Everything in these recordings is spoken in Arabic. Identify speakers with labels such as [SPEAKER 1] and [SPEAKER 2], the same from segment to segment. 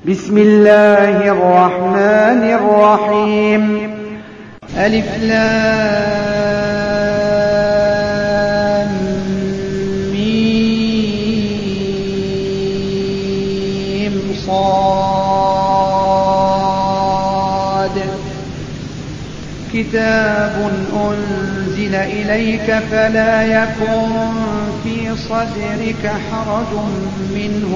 [SPEAKER 1] بسم الله الرحمن الرحيم. ألف لام ميم صاد. كتاب أنزل إليك فلا يكن في صدرك حرج منه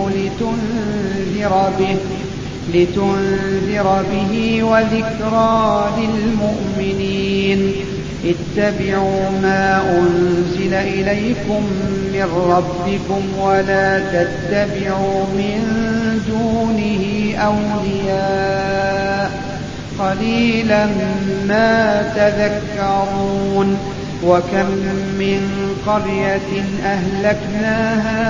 [SPEAKER 1] لتنذر به وذكرى للمؤمنين. اتبعوا ما أنزل إليكم من ربكم ولا تتبعوا من دونه أولياء قليلا ما تذكرون. وكم من قرية أهلكناها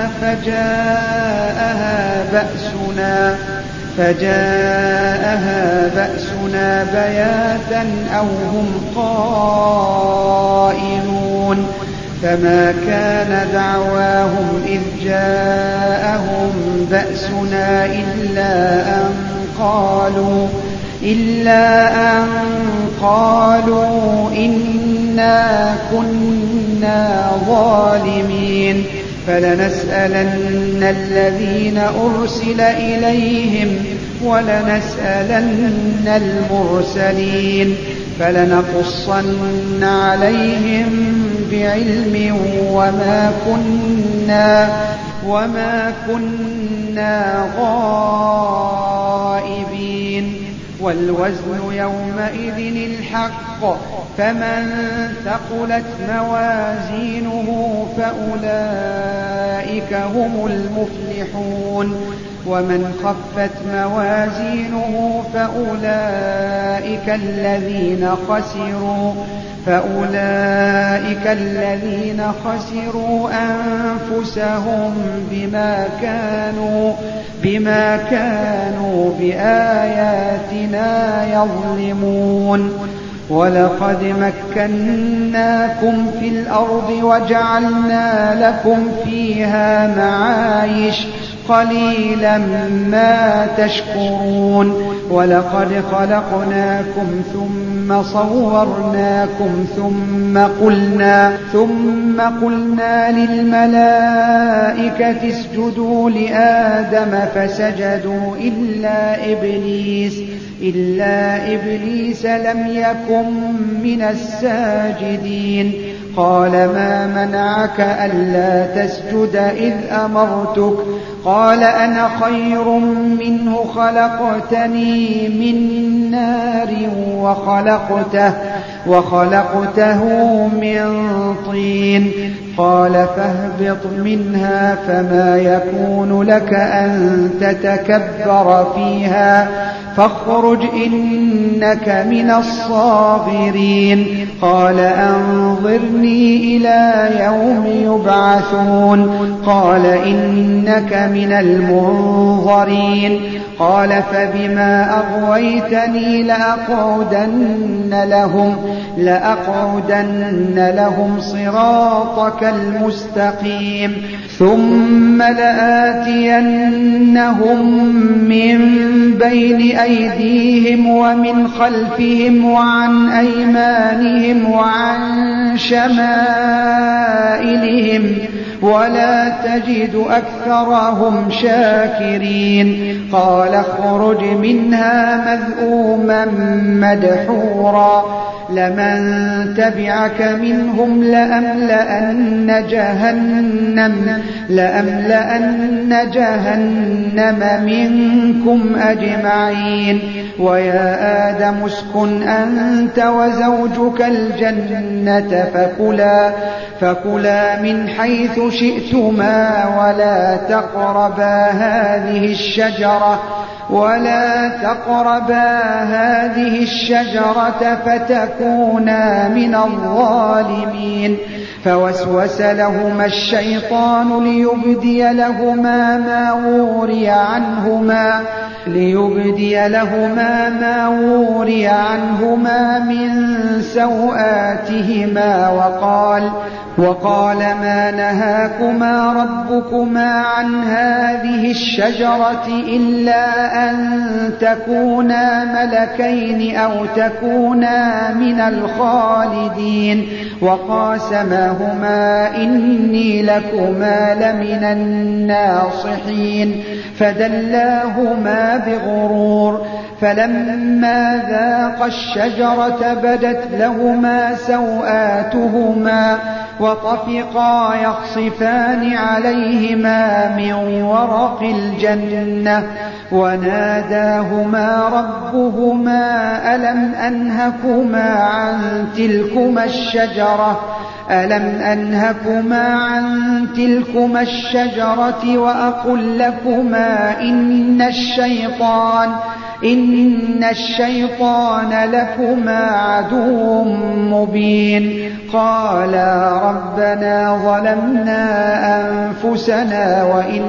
[SPEAKER 1] فجاءها بأسنا بياتا أو هم قائلون. فما كان دعواهم إذ جاءهم بأسنا إلا أن قالوا إنا كنا ظالمين. فلنسألن الذين أرسل إليهم ولنسألن المرسلين. فلنقصن عليهم بعلم وما كنا غائبين. والوزن يومئذ الحق. فمن ثقلت موازينه فأولئك هم المفلحون. ومن خفت موازينه فأولئك الذين خسروا أنفسهم بما كانوا بآياتنا يظلمون. ولقد مكناكم في الأرض وجعلنا لكم فيها معايش قليلا ما تشكرون. ولقد خلقناكم ثم صورناكم ثم قلنا للملائكة اسجدوا لآدم فسجدوا إلا إبليس لم يكن من الساجدين. قال ما منعك ألا تسجد إذ أمرتك؟ قال أنا خير منه خلقتني من نار وخلقته من طين. قال فاهبط منها فما يكون لك أن تتكبر فيها فاخرج إنك من الصاغرين. قال أنظرني إلى يوم يبعثون. قال إنك من المنظرين. قال فبما أغويتني لأقعدن لهم صراطك المستقيم ثم لآتينهم من بين أيديهم ومن خلفهم وعن أيمانهم وعن شمائلهم ولا تجد أكثرهم شاكرين. قال اخرج منها مذءوما مدحورا لمن تبعك منهم لأملأن جهنم منكم أجمعين. ويا آدم اسكن أنت وزوجك الجنة فكلا من حيث شئتما ولا تقربا هذه الشجرة فتكونا من الظالمين. فوسوس لهما الشيطان ليبدي لهما ما وري عنهما من سوآتهما وقال ما نهاكما ربكما عن هذه الشجرة إلا أن تكونا ملكين أو تكونا من الخالدين وقاسماهما إني لكما لمن الناصحين فدلاهما بغرور فلما ذاقا الشجرة بدت لهما سوآتهما وطفقا يخصفان عليهما من ورق الجنة وناداهما ربهما ألم أنهكما عن تلكما الشجرة وأقل لكما إن الشيطان لكما عدو مبين قالا ربنا ظلمنا أنفسنا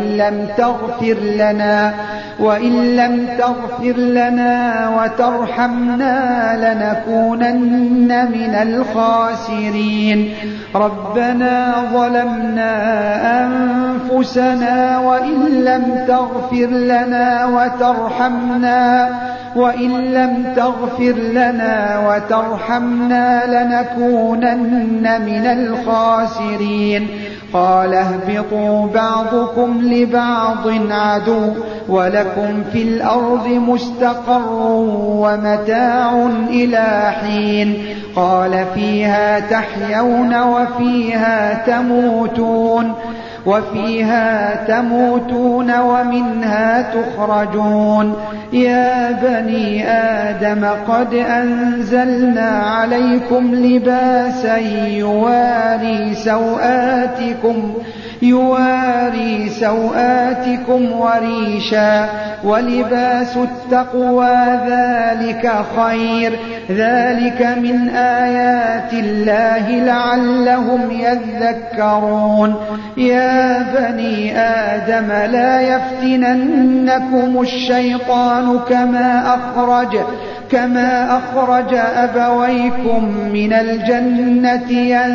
[SPEAKER 1] وإن لم تغفر لنا وترحمنا لنكونن من الخاسرين ربنا ظلمنا أنفسنا وإن لم تغفر لنا وترحمنا لنكونن من الخاسرين قال اهبطوا بعضكم لبعض عدو ولكم في الأرض مستقر ومتاع إلى حين قال فيها تحيون وفيها تموتون ومنها تخرجون يا بني آدم قد أنزلنا عليكم لباسا يواري سوآتكم وريشا ولباس التقوى ذلك خير ذلك من آيات الله لعلهم يذكرون يا بني آدم لا يفتننكم الشيطان كما أخرج أبويكم من الجنة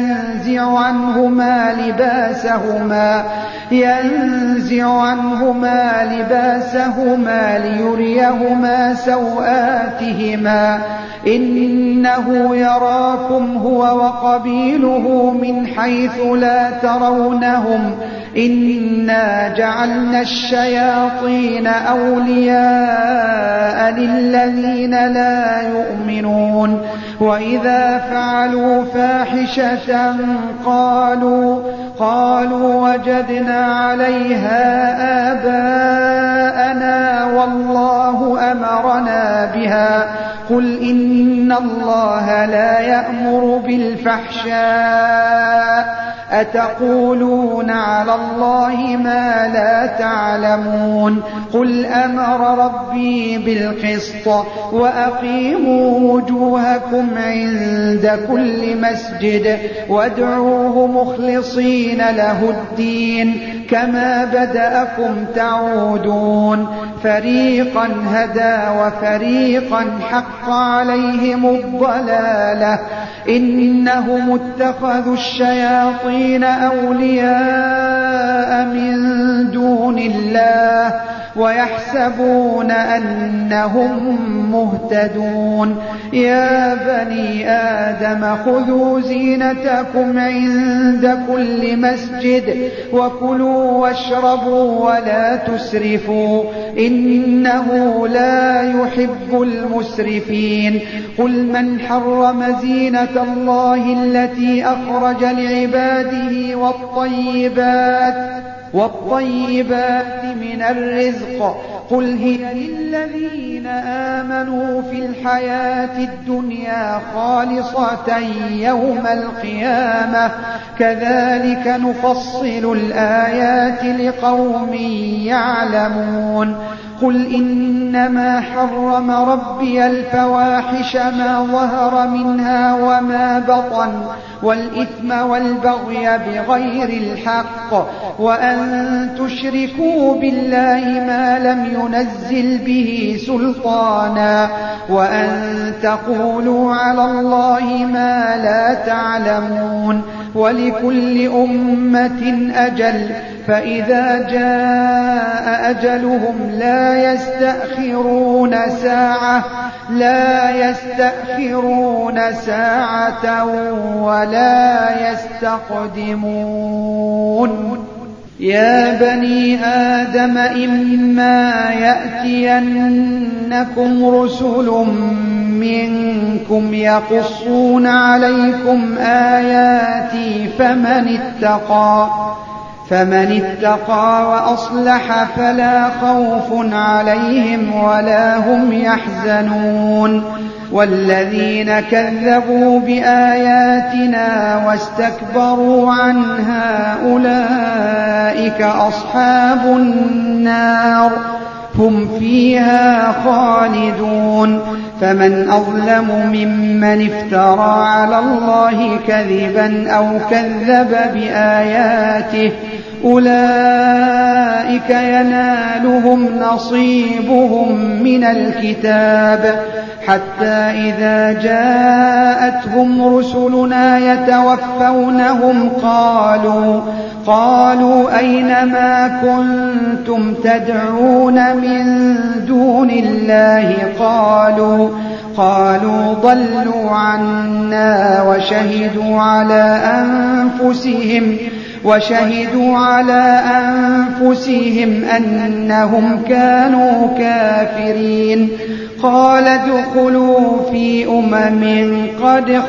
[SPEAKER 1] ينزع عنهما لباسهما ليريهما سوآتهما إنه يراكم هو وقبيله من حيث لا ترونهم إنا جعلنا الشياطين أولياء للذين لا يؤمنون وإذا فعلوا فاحشة قالوا وجدنا عليها آباءنا والله أمرنا بها قل إن الله لا يأمر بالفحشاء أتقولون على الله ما لا تعلمون قل أمر ربي بالقسط وأقيموا وجوهكم عند كل مسجد وادعوه مخلصين له الدين كما بدأكم تعودون فريقا هدى وفريقا حق عليهم الضلالة إنهم اتخذوا الشياطين أولياء من دون الله ويحسبون أنهم مهتدون يا بني آدم خذوا زينتكم عند كل مسجد وكلوا واشربوا ولا تسرفوا إنه لا يحب المسرفين قل من حرم زينة الله التي أخرج لعباده والطيبات من الرزق قل هي للذين آمنوا في الحياة الدنيا خالصة يوم القيامة كذلك نفصل الآيات لقوم يعلمون قل إنما حرم ربي الفواحش ما ظهر منها وما بطن والإثم والبغي بغير الحق وأن تشركوا بالله ما لم ينزل به سلطانا وأن تقولوا على الله ما لا تعلمون ولكل أمة أجل فإذا جاء أجلهم لا يستأخرون ساعة ولا يستقدمون. يا بني آدم إما يأتينكم رسل منكم يقصون عليكم آياتي فمن اتقى وأصلح فلا خوف عليهم ولا هم يحزنون. والذين كذبوا بآياتنا واستكبروا عنها أولئك أصحاب النار هم فيها خالدون. فمن أظلم ممن افترى على الله كذبا أو كذب بآياته أولئك ينالهم نصيبهم من الكتاب حتى إذا جاءتهم رسلنا يتوفونهم قالوا أين ما كنتم تدعون من دون الله قالوا ضلوا عنا وشهدوا على أنفسهم أنهم كانوا كافرين. قال ادخلوا في قد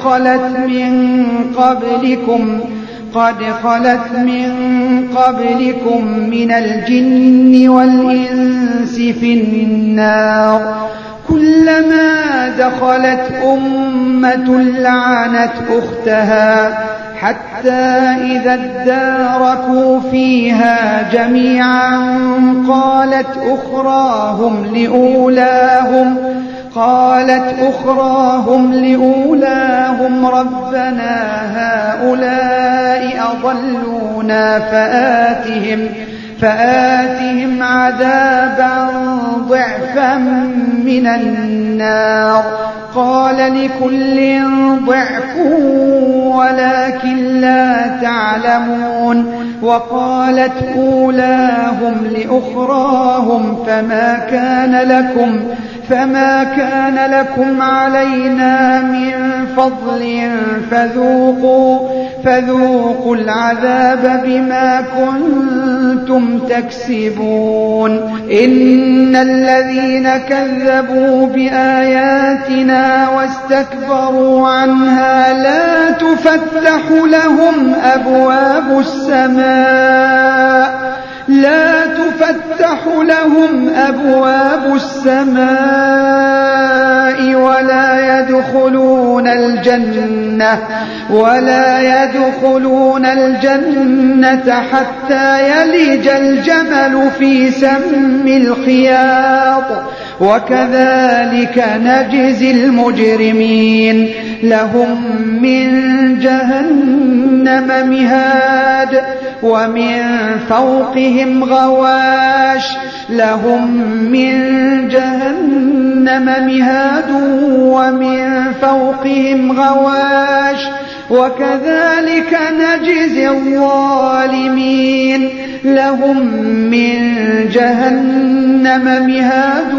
[SPEAKER 1] خلت من قبلكم من الجن والإنس في النار كلما دخلت أمة لعنت أختها حتى إذا اداركوا فيها جميعا قالت أخراهم لأولاهم ربنا هؤلاء أضلونا فآتهم عذابا ضعفا من النار. قال لكل ضعف ولكن لا تعلمون. وقالت أولاهم لأخراهم فما كان لكم علينا من فضل فذوقوا العذاب بما كنتم تكسبون. إن الذين كذبوا بآياتنا واستكبروا عنها لا تفتح لهم أبواب السماء ولا يدخلون الجنة حتى يلج الجمل في سم الخياط وكذلك نجزي المجرمين. لهم من جهنم مهاد ومن فوقهم غواش وكذلك نجزي الظالمين. لهم من جهنم مهاد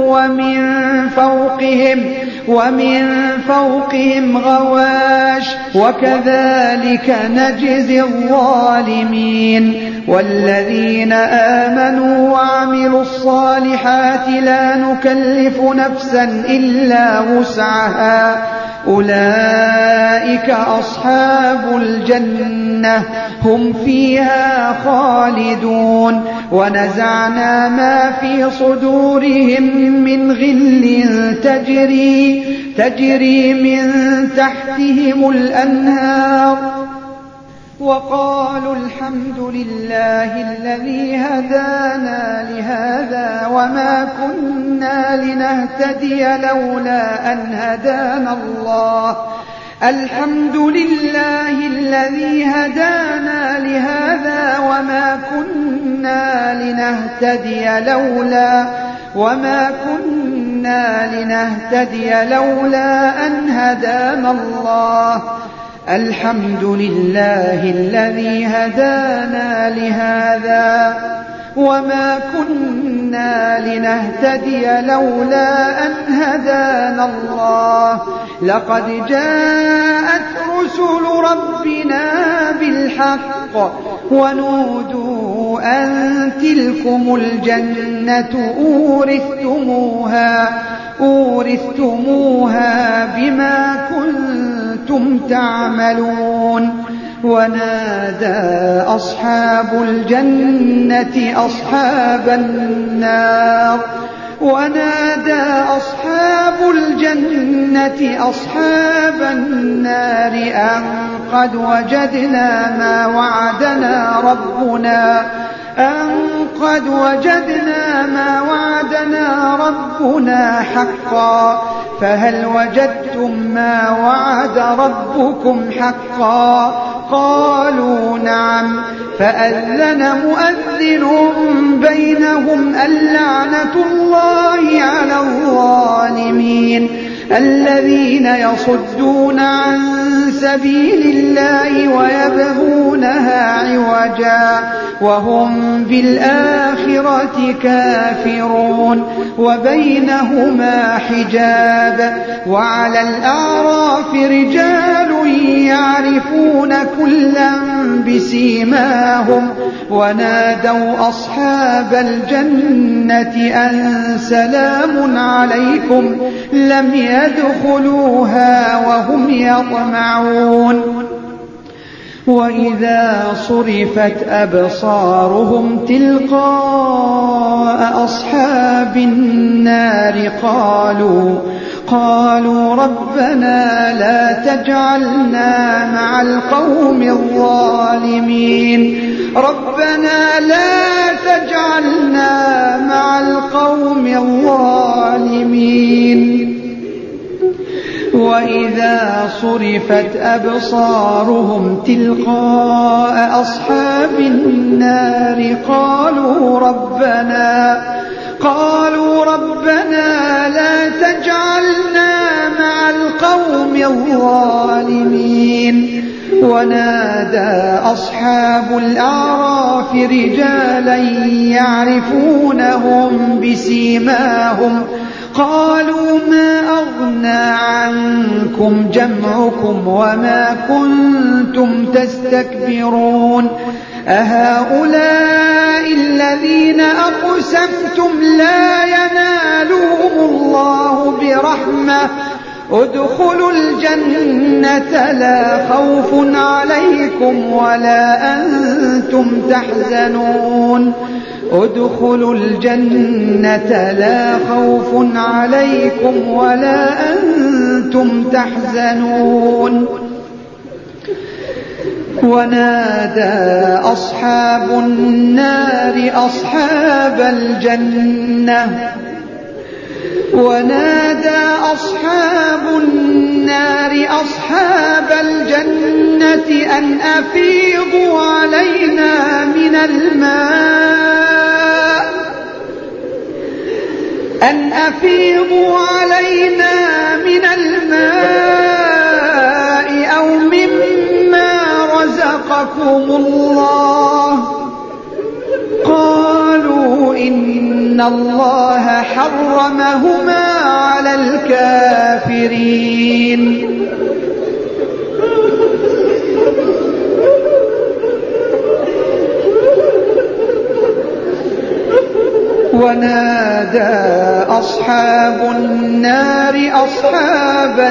[SPEAKER 1] ومن فوقهم غواش وكذلك نجزي الظالمين. والذين آمنوا وعملوا الصالحات لا نكلف نفسا إلا وسعها أولئك أصحاب الجنة هم فيها خالدون. ونزعنا ما في صدورهم من غل تجري من تحتهم الأنهار وقالوا الحمد لله الذي هدانا لهذا وما كنا لنهتدي لولا أن هدانا الله. الحمد لله الذي هدانا لهذا وما كنا لنهتدي لولا أن هدانا الله. الحمد لله الذي هدانا لهذا وما كنا لنهتدي لولا أن هدانا الله لقد جاءت رسل ربنا بالحق ونودوا أن تلكم الجنة أورثتموها بما كنتم تعملون ونادى أصحاب الجنة أصحاب النار أن قد وجدنا ما وعدنا ربنا حقا فهل وجدتم ما وعد ربكم حقا قالوا نعم فأذن مؤذن بينهم اللعنة الله على الظالمين الذين يصدون عن سبيل الله ويبغونها عوجا وهم بالآخرة كافرون وبينهما حجاب وعلى الأعراف رجال يعرفون كلا بسيماهم ونادوا أصحاب الجنة أن سلام عليكم لم يدخلوها وهم يطمعون وإذا صرفت أبصارهم تلقاء أصحاب النار قالوا ربنا لا تجعلنا مع القوم الظالمين وإذا صرفت أبصارهم تلقاء أصحاب النار قالوا ربنا لا تجعلنا مع القوم الظالمين ونادى أصحاب الأعراف رجالا يعرفونهم بسيماهم قالوا ما أغنى عنكم جمعكم وما كنتم تستكبرون أهؤلاء الذين أقسمتم لا ينالهم الله برحمة ادخلوا الجنة لا خوف عليكم ولا أنتم تحزنون ادخلوا الجنة لا خوف عليكم ولا أنتم تحزنون ونادى أصحاب النار أصحاب الجنة أن أفيضوا علينا من الماء أو مما رزقكم الله قالوا إن الله حرمهما على الكافرين ونادى أصحاب النار أصحاب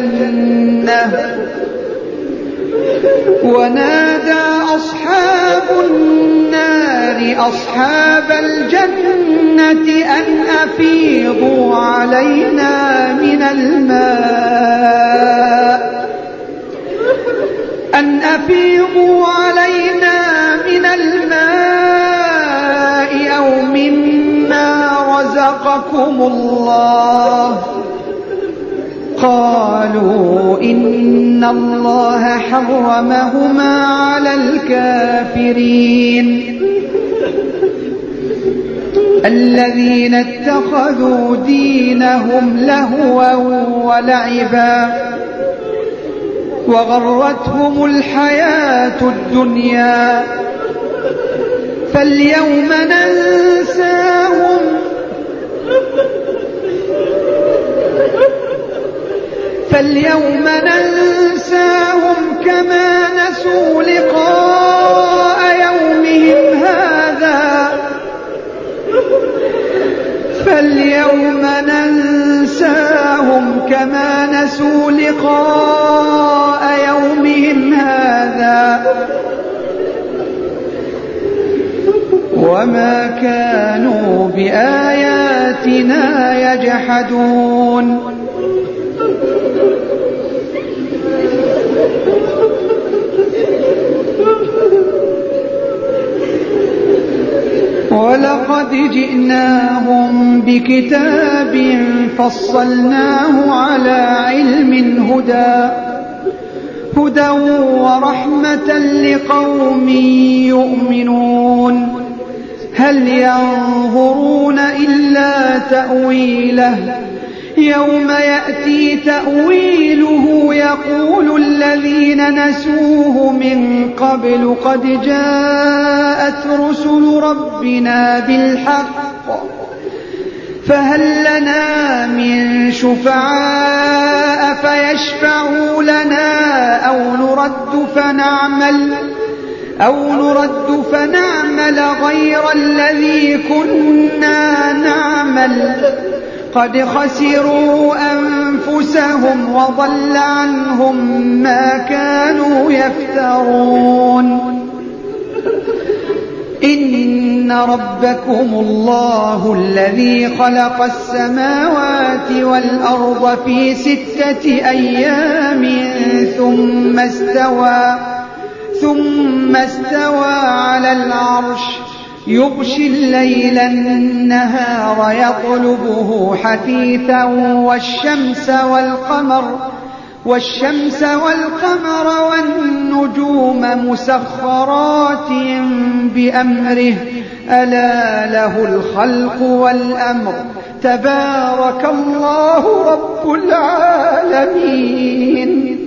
[SPEAKER 1] الجنة أن أفيضوا علينا من الماء أو مما رزقكم الله قالوا إن الله حرمهما على الكافرين الذين اتخذوا دينهم لهوا ولعبا وغرتهم الحياة الدنيا فاليوم ننساهم كما نسوا لقاء يومهم هذا وما كانوا بآياتنا يجحدون ولقد جئناهم بكتاب فصلناه على علم هدى ورحمة لقوم يؤمنون هل ينظرون إلا تأويله يوم يأتي تأويله يقول الذين نسوه من قبل قد جاءت رسل ربنا بالحق فهل لنا من شفعاء فيشفعوا لنا أو نرد فنعمل غير الذي كنا نعمل قد خسروا أنفسهم وضل عنهم ما كانوا يفترون إن ربكم الله الذي خلق السماوات والأرض في 6 أيام ثم استوى على العرش يغشي الليل النهار يطلبه حثيثا والشمس والقمر والنجوم مسخرات بأمره ألا له الخلق والأمر تبارك الله رب العالمين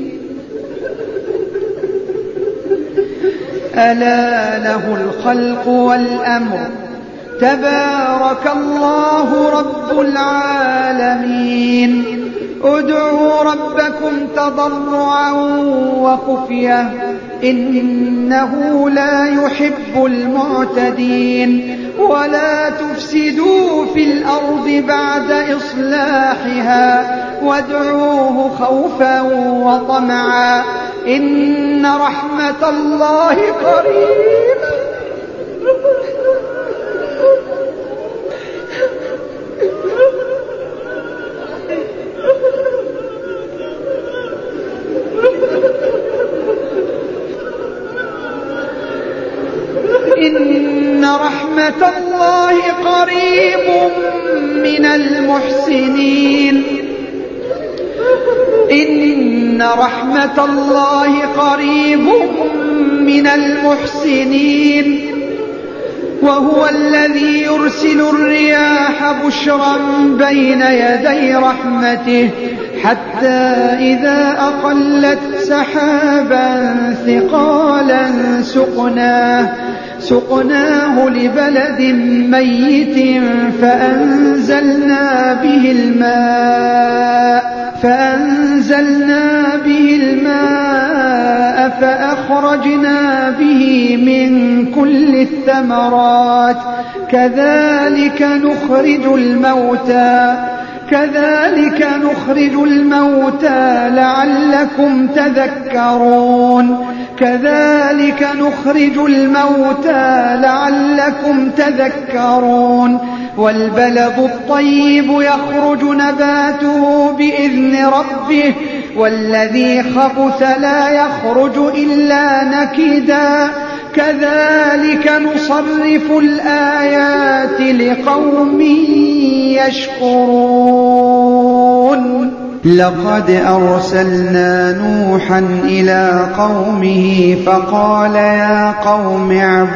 [SPEAKER 1] ألا له الخلق والأمر تبارك الله رب العالمين ادعوا ربكم تضرعا وخفية إنه لا يحب المعتدين ولا تفسدوا في الأرض بعد إصلاحها وادعوه خوفا وطمعا إن رحمة الله قريب إن رحمة الله قريب من المحسنين إن رحمة الله قريب من المحسنين وهو الذي يرسل الرياح بشرا بين يدي رحمته حتى إذا أقلت سحابا ثقالا سقناه لبلد ميت فأنزلنا به الماء فأخرجنا به من كل الثمرات كذلك نخرج الموتى لعلكم تذكرون والبلد الطيب يخرج نباته بإذن ربه والذي خبث لا يخرج إلا نكدا كذلك نصرف الآيات لقوم يشكرون لقد أرسلنا نوحا إلى قومه فقال يا قوم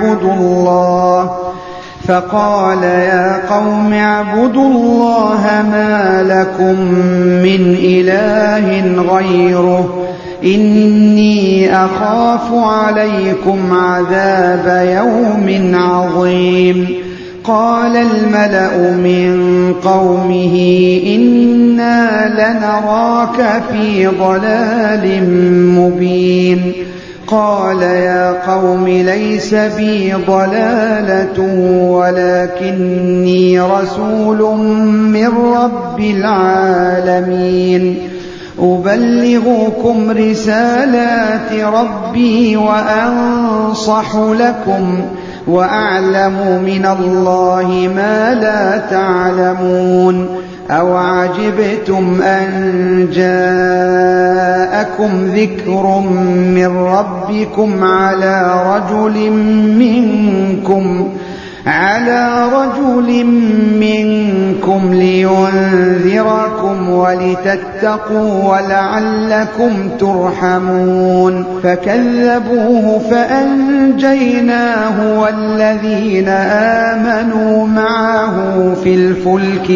[SPEAKER 1] اعبدوا الله ما لكم من إله غيره إني أخاف عليكم عذاب يوم عظيم. قال الملأ من قومه إنا لنراك في ضلال مبين. قال يا قوم ليس بي ضلالة ولكني رسول من رب العالمين أبلغكم رسالات ربي وأنصح لكم وأعلم من الله ما لا تعلمون. أو عجبتم أن جاءكم ذكر من ربكم على رجل منكم لينذركم ولتتقوا ولعلكم ترحمون. فكذبوه فأنجيناه والذين آمنوا معه في الفلك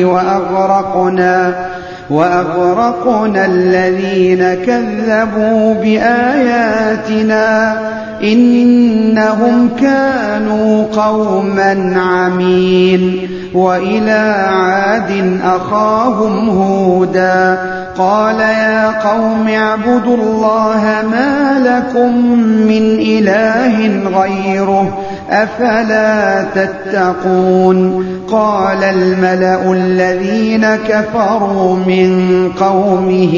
[SPEAKER 1] وأغرقنا الذين كذبوا بآياتنا إنهم كانوا قوما عمين. وإلى عاد أخاهم هودا قال يا قوم اعبدوا الله ما لكم من إله غيره أفلا تتقون. قال الملأ الذين كفروا من قومه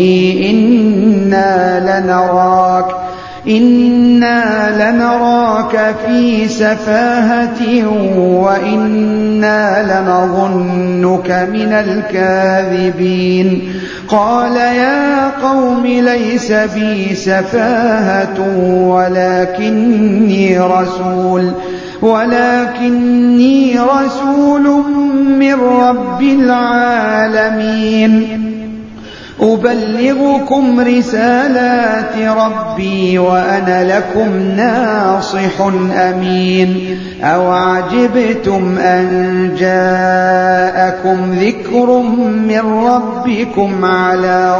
[SPEAKER 1] إنا لنراك في سفاهة وإنا لنظنك من الكاذبين. قال يا قوم ليس بي سفاهة ولكني رسول من رب العالمين أبلغكم رسالات ربي وأنا لكم ناصح أمين. أو عجبتم أن جاءكم ذكر من ربكم على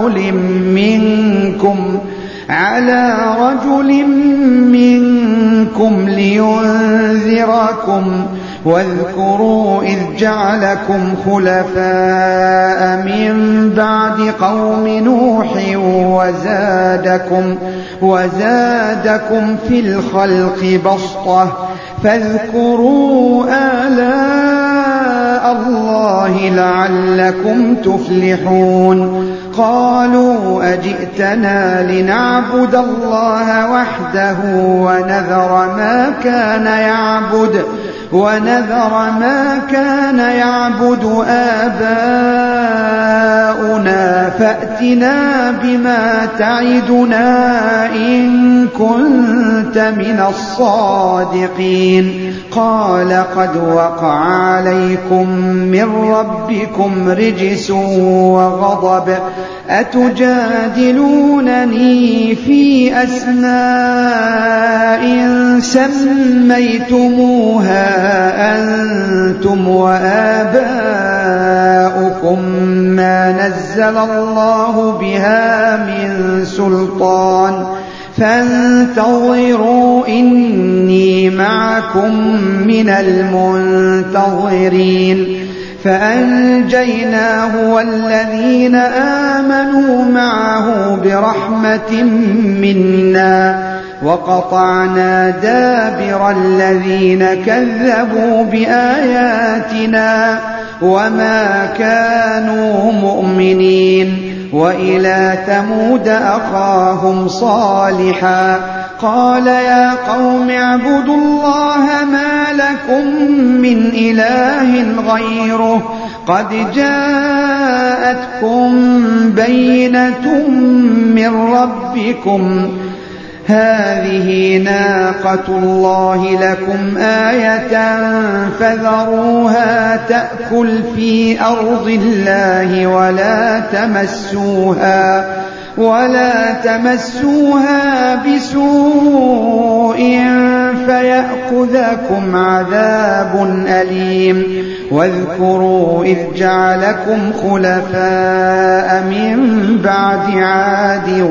[SPEAKER 1] رجل منكم لينذركم. واذكروا إذ جعلكم خلفاء من بعد قوم نوح وزادكم في الخلق بسطة. فاذكروا آلاء الله لعلكم تفلحون. قالوا أجئتنا لنعبد الله وحده ونذر ما كان يعبد آباؤنا فأتنا بما تعدنا إن كنت من الصادقين. قال قد وقع عليكم من ربكم رجس وغضب أتجادلونني في أسماء سميتموها أنتم وآباؤكم ما نزل الله بها من سلطان فانتظروا إني معكم من المنتظرين. فأنجيناه والذين آمنوا معه برحمة منا وقطعنا دابر الذين كذبوا بآياتنا وما كانوا مؤمنين. وإلى ثمود أخاهم صالحا قال يا قوم اعبدوا الله ما لكم من إله غيره قد جاءتكم بينة من ربكم هذه ناقة الله لكم آية فذروها تأكل في أرض الله ولا تمسوها بسوء فيأخذكم عذاب أليم واذكروا إذ جعلكم خلفاء من بعد عاد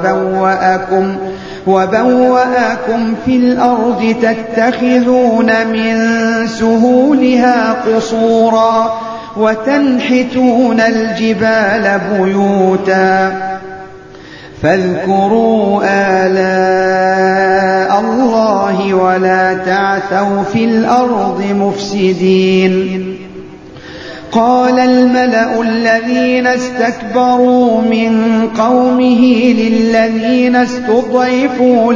[SPEAKER 1] وبوأكم في الأرض تتخذون من سهولها قصورا وتنحتون الجبال بيوتا فاذكروا آلاء الله ولا تعثوا في الأرض مفسدين. قال الملأ الذين استكبروا من قومه للذين استضعفوا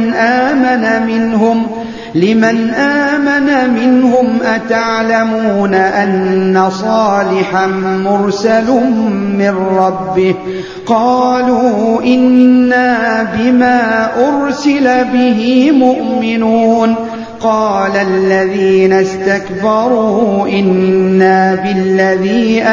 [SPEAKER 1] لمن آمن منهم أتعلمون أن صالحا مرسل من ربه قالوا إنا بما أرسل به مؤمنون. قال الذين استكبروا إنا بالذي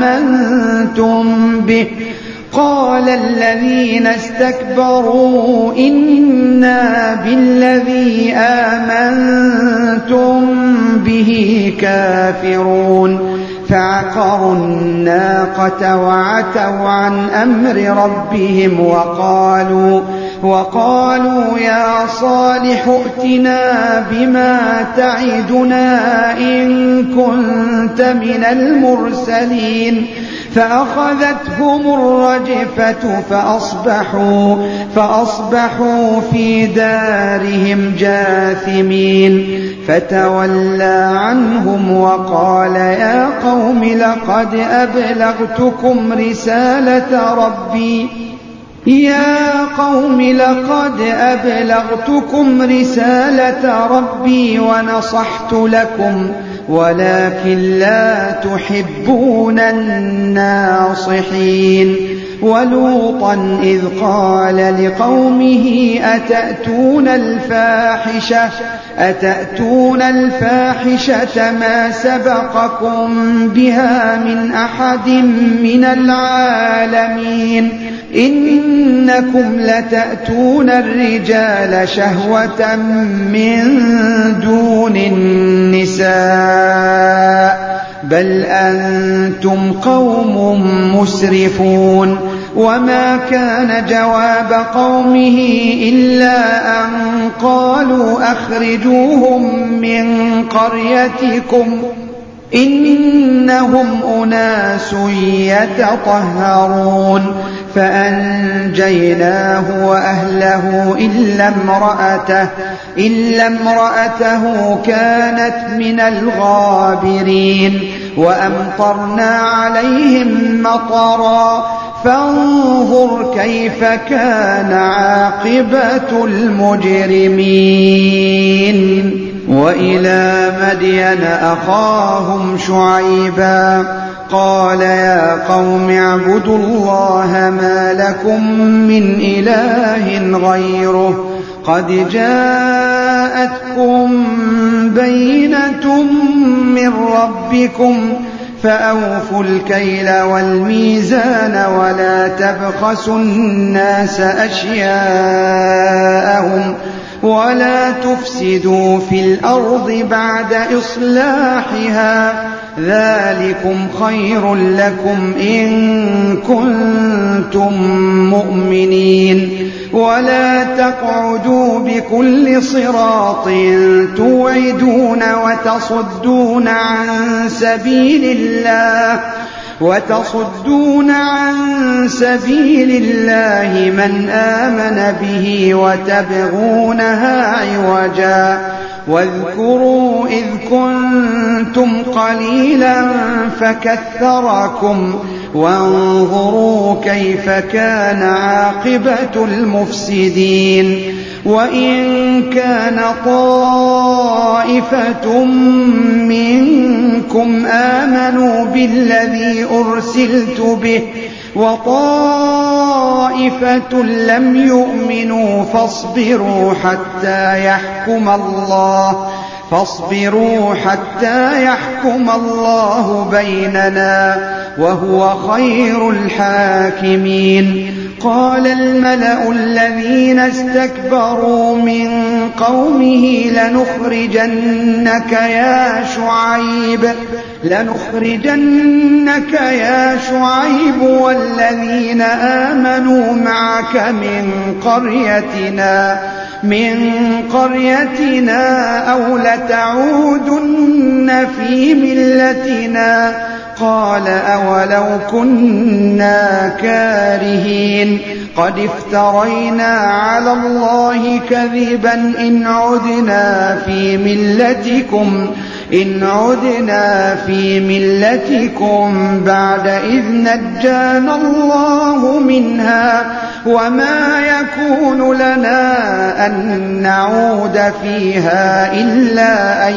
[SPEAKER 1] آمنتم به كافرون فعقروا الناقة وعتوا عن أمر ربهم وقالوا يا صالح ائتنا بما تعدنا إن كنت من المرسلين. فأخذتهم الرجفة فأصبحوا في دارهم جاثمين. فتولى عنهم وقال يا قوم لقد أبلغتكم رسالة ربي ونصحت لكم ولكن لا تحبون الناصحين. ولوطا إذ قال لقومه أتأتون الفاحشة ما سبقكم بها من أحد من العالمين إنكم لتأتون الرجال شهوة من دون النساء بل أنتم قوم مسرفون. وما كان جواب قومه إلا أن قالوا أخرجوهم من قريتكم إنهم أناس يتطهرون. فأنجيناه وأهله إلا امرأته كانت من الغابرين. وأمطرنا عليهم مطرا فانظر كيف كان عاقبة المجرمين. وإلى مدين أخاهم شعيبا قال يا قوم اعبدوا الله ما لكم من إله غيره قد جاءتكم بينة من ربكم فأوفوا الكيل والميزان ولا تبخسوا الناس أشياءهم ولا تفسدوا في الأرض بعد إصلاحها ذلكم خير لكم إن كنتم مؤمنين. ولا تقعدوا بكل صراط توعدون وتصدون عن سبيل الله من آمن به وتبغونها عوجا. واذكروا إذ كنتم قليلا فكثركم وانظروا كيف كان عاقبة المفسدين. وإن كان طائفة منكم آمنوا بالذي أرسلت به وطائفة لم يؤمنوا فاصبروا حتى يحكم الله بيننا وهو خير الحاكمين. قال الملأ الذين استكبروا من قومه لنخرجنك يا شعيب والذين آمنوا معك من قريتنا أو لتعودن في ملتنا قال أولو كنا كارهين قد افترينا على الله كذبا إن عدنا في ملتكم بعد إذ نجانا الله منها وما يكون لنا أن نعود فيها إلا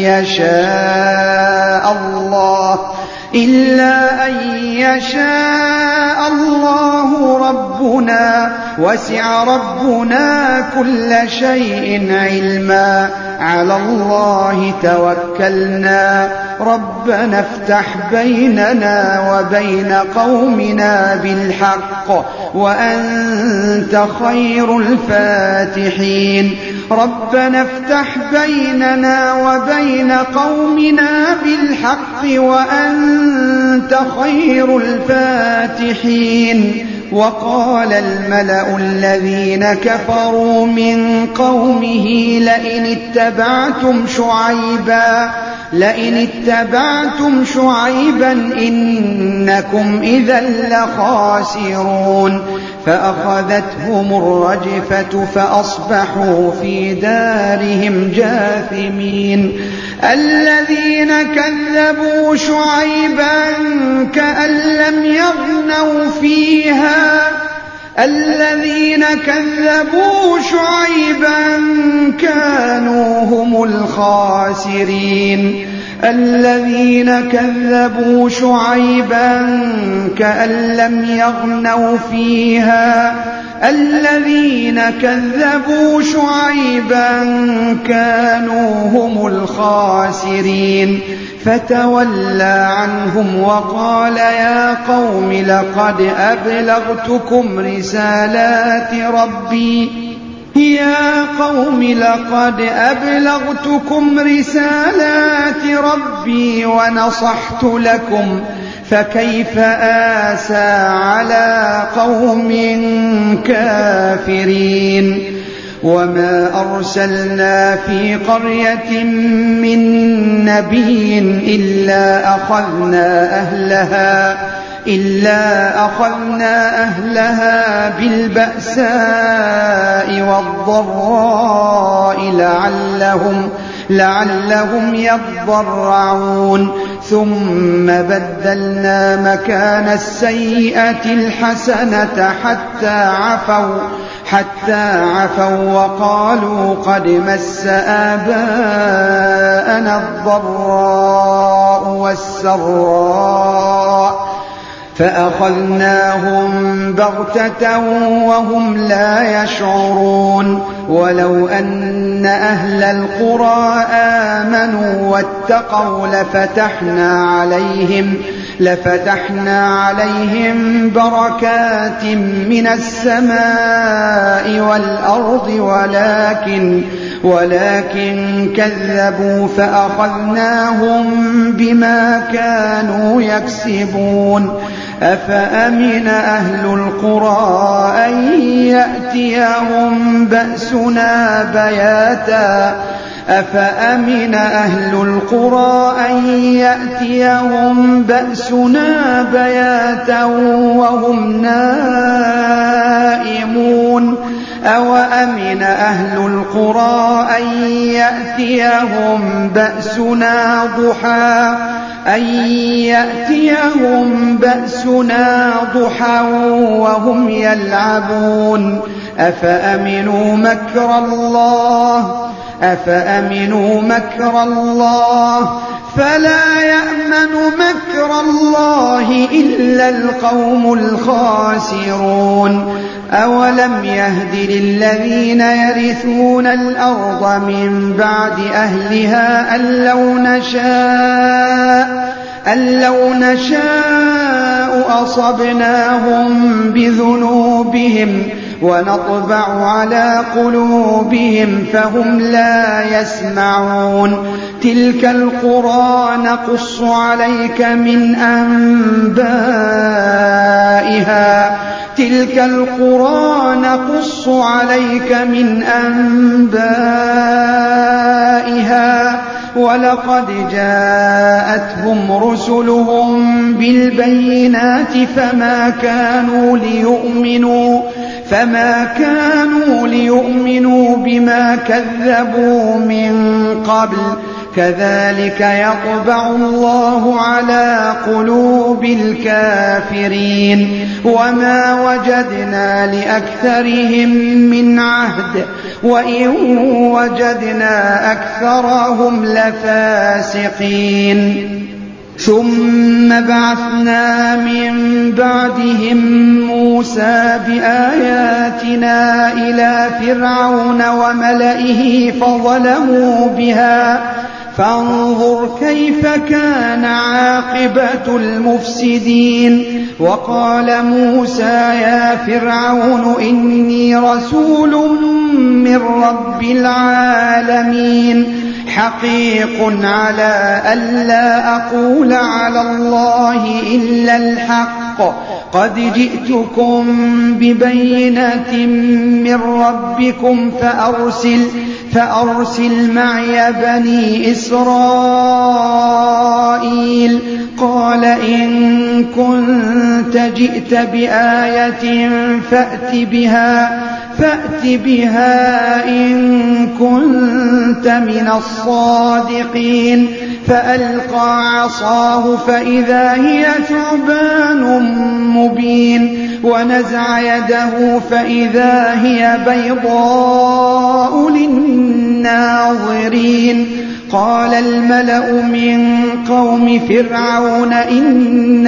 [SPEAKER 1] أن يشاء الله ربنا وسع ربنا كل شيء علما على الله توكلنا ربنا افتح بيننا وبين قومنا بالحق وأنت خير الفاتحين ربنا افتح بيننا وبين قومنا بالحق وأنت خير الفاتحين وقال الملأ الذين كفروا من قومه لئن اتبعتم شعيبا إنكم إذا لخاسرون فأخذتهم الرجفة فأصبحوا في دارهم جاثمين الذين كذبوا شعيبا كأن لم يغنوا فيها الذين كذبوا شعيبا كانوا هم الخاسرين الذين كذبوا شعيبا كأن لم يغنوا فيها الذين كذبوا شعيبا كانوا هم الخاسرين فتولى عنهم وقال يا قوم لقد أبلغتكم رسالات ربي ونصحت لكم فكيف آسى على قوم كافرين وما أرسلنا في قرية من نبي إلا أخذنا أهلها بالبأساء والضراء لعلهم يضرعون ثم بدلنا مكان السيئة الحسنة حتى عفوا وقالوا قد مس آباءنا الضراء والسراء فأخذناهم بغتة وهم لا يشعرون ولو أن أهل القرى آمنوا واتقوا لفتحنا عليهم بركات من السماء والأرض ولكن كذبوا فأخذناهم بما كانوا يكسبون أفأمن أهل القرى أن يأتيهم بأسنا بياتا وهم نائمون أوأمن أهل القرى أن يأتيهم بأسنا ضحى وهم يلعبون أفأمنوا مكر الله فلا يأمن مكر الله إلا القوم الخاسرون أولم يهد للذين يرثون الأرض من بعد أهلها أن لو نشاء أصبناهم بذنوبهم ونطبع على قلوبهم فهم لا يسمعون تلك القرى نقص عليك من أنبائها ولقد جاءتهم رسلهم بالبينات فما كانوا ليؤمنوا بما كذبوا من قبل كذلك يطبع الله على قلوب الكافرين وما وجدنا لأكثرهم من عهد وإن وجدنا أكثرهم لفاسقين ثم بعثنا من بعدهم موسى بآياتنا إلى فرعون وملئه فظلموا بها فانظر كيف كان عاقبة المفسدين وقال موسى يا فرعون إني رسول من رب العالمين حقيق على ألا أقول على الله إلا الحق قد جئتكم ببينة من ربكم فأرسل معي بني إسرائيل قال إن كنت جئت بآية فأت بها إن كنت من الصادقين فألقى عصاه فإذا هي ثعبان مبين ونزع يده فإذا هي بيضاء للناظرين قال الملأ من قوم فرعون إن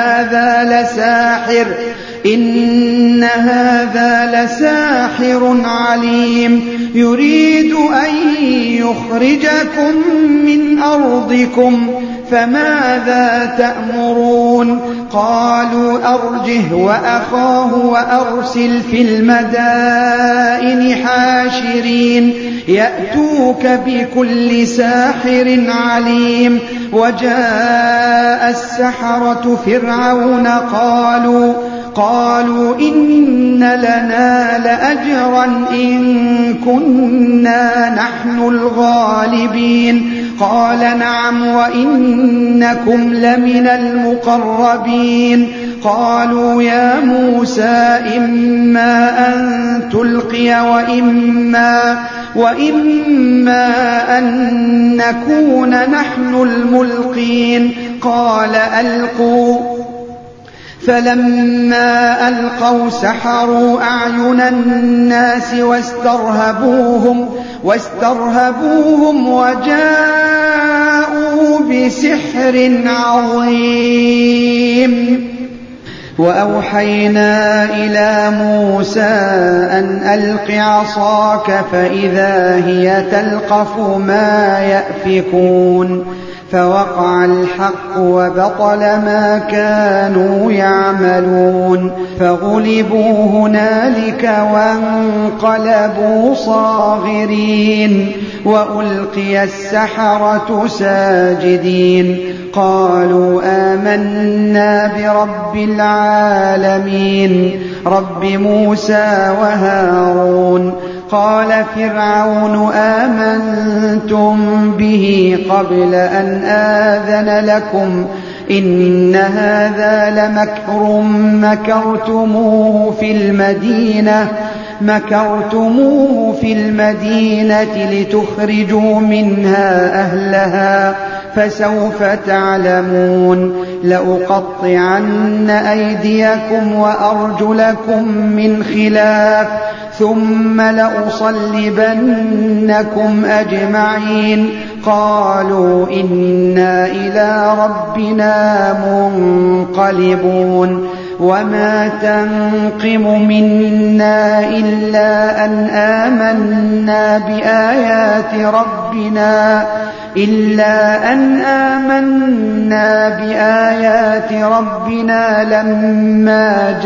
[SPEAKER 1] هذا لساحر عليم يريد أن يخرجكم من أرضكم فماذا تأمرون قالوا أرجه وأخاه وأرسل في المدائن حاشرين يأتوك بكل ساحر عليم وجاء السحرة فرعون قالوا إن لنا لأجرا إن كنا نحن الغالبين قال نعم وإنكم لمن المقربين قالوا يا موسى إما أن تلقي وإما أن نكون نحن الملقين قال ألقوا فلما ألقوا سحروا أعين الناس واسترهبوهم وجاءوا بسحر عظيم وأوحينا إلى موسى أن ألق عصاك فإذا هي تلقف ما يأفكون فوقع الحق وبطل ما كانوا يعملون فغلبوا هنالك وانقلبوا صاغرين وألقي السحرة ساجدين قالوا آمنا برب العالمين رب موسى وهارون قال فرعون آمنتم به قبل أن آذن لكم إن هذا لمكر مكرتموه في المدينة لتخرجوا منها أهلها فسوف تعلمون لأقطعن أيديكم وأرجلكم من خلاف ثم لأصلبنكم أجمعين قالوا إنا إلى ربنا منقلبون وما تنقم منا إلا أن آمنا بآيات ربنا إلا أن آمنا بآيات ربنا لما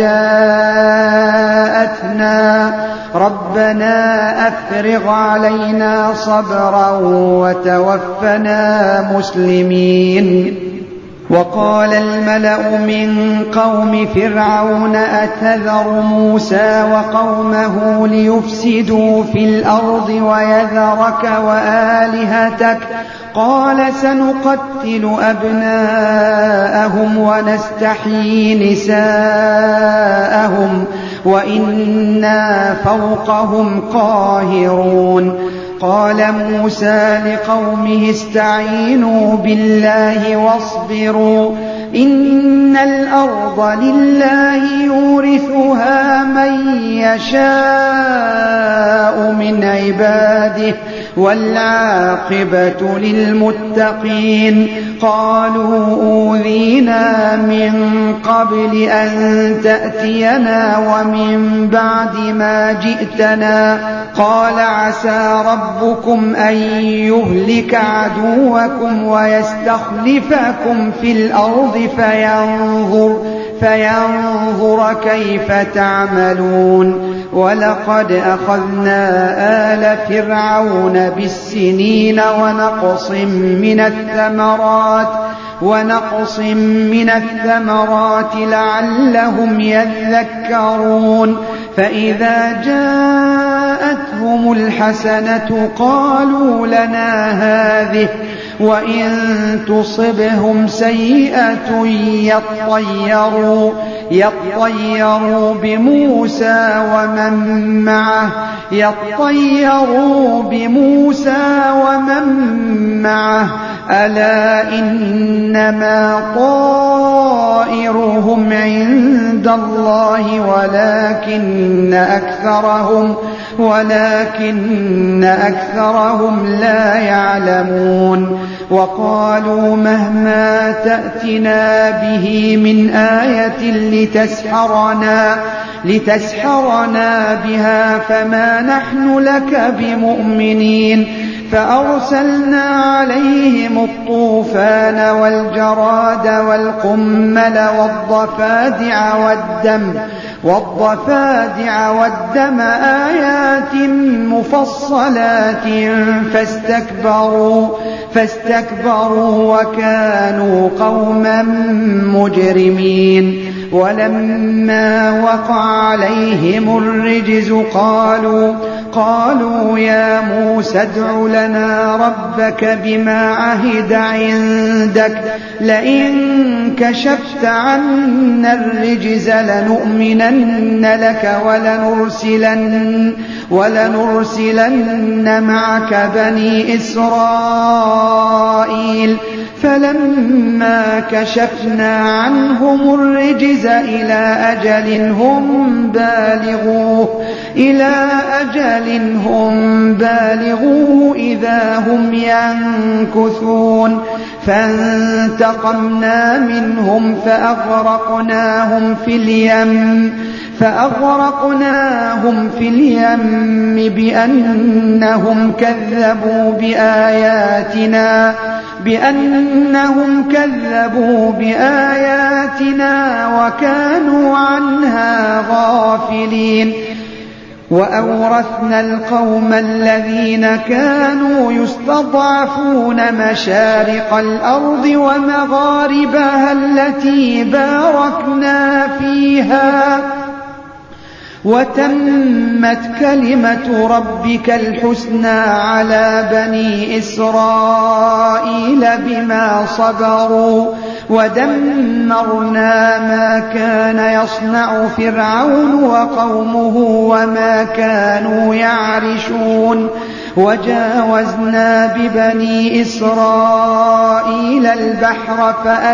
[SPEAKER 1] جاءتنا ربنا أفرغ علينا صبرا وتوفنا مسلمين. وقال الملأ من قوم فرعون أتذر موسى وقومه ليفسدوا في الأرض ويذرك وآلهتك قال سنقتل أبناءهم ونستحيي نساءهم وإنا فوقهم قاهرون. قال موسى لقومه استعينوا بالله واصبروا إن الأرض لله يورثها من يشاء من عباده والعاقبة للمتقين. قالوا أوذينا من قبل أن تأتينا ومن بعد ما جئتنا قال عسى ربكم أن يهلك عدوكم ويستخلفكم في الأرض فينظر كيف تعملون. ولقد أخذنا آل فرعون بالسنين ونقص من الثمرات لعلهم يذكرون. فإذا جاءتهم الحسنة قالوا لنا هذه وإن تصبهم سيئة يطيروا بموسى ومن معه ألا إنما طائرهم عند الله ولكن أكثرهم لا يعلمون. وقالوا مهما تأتنا به من آية لتسحرنا بها فما نحن لك بمؤمنين. فأرسلنا عليهم الطوفان والجراد والقمل والضفادع والدم آيات مفصلات فاستكبروا وكانوا قوما مجرمين. ولما وقع عليهم الرجز قالوا يا موسى ادع لنا ربك بما عهد عندك لئن كشفت عنا الرجز لنؤمنن لك ولنرسلن معك بني إسرائيل. فلما كشفنا عنهم الرجز إلى أجل هم بالغوه إذا هم ينكثون. فانتقمنا منهم فأغرقناهم في اليم بأنهم كذبوا بآياتنا وكانوا عنها غافلين. وأورثنا القوم الذين كانوا يستضعفون مشارق الأرض ومغاربها التي باركنا فيها وتمت كلمة ربك الحسنى على بني إسرائيل بما صبروا ودمرنا ما كان يصنع فرعون وقومه وما كانوا يعرشون. وجاوزنا ببني إسرائيل البحر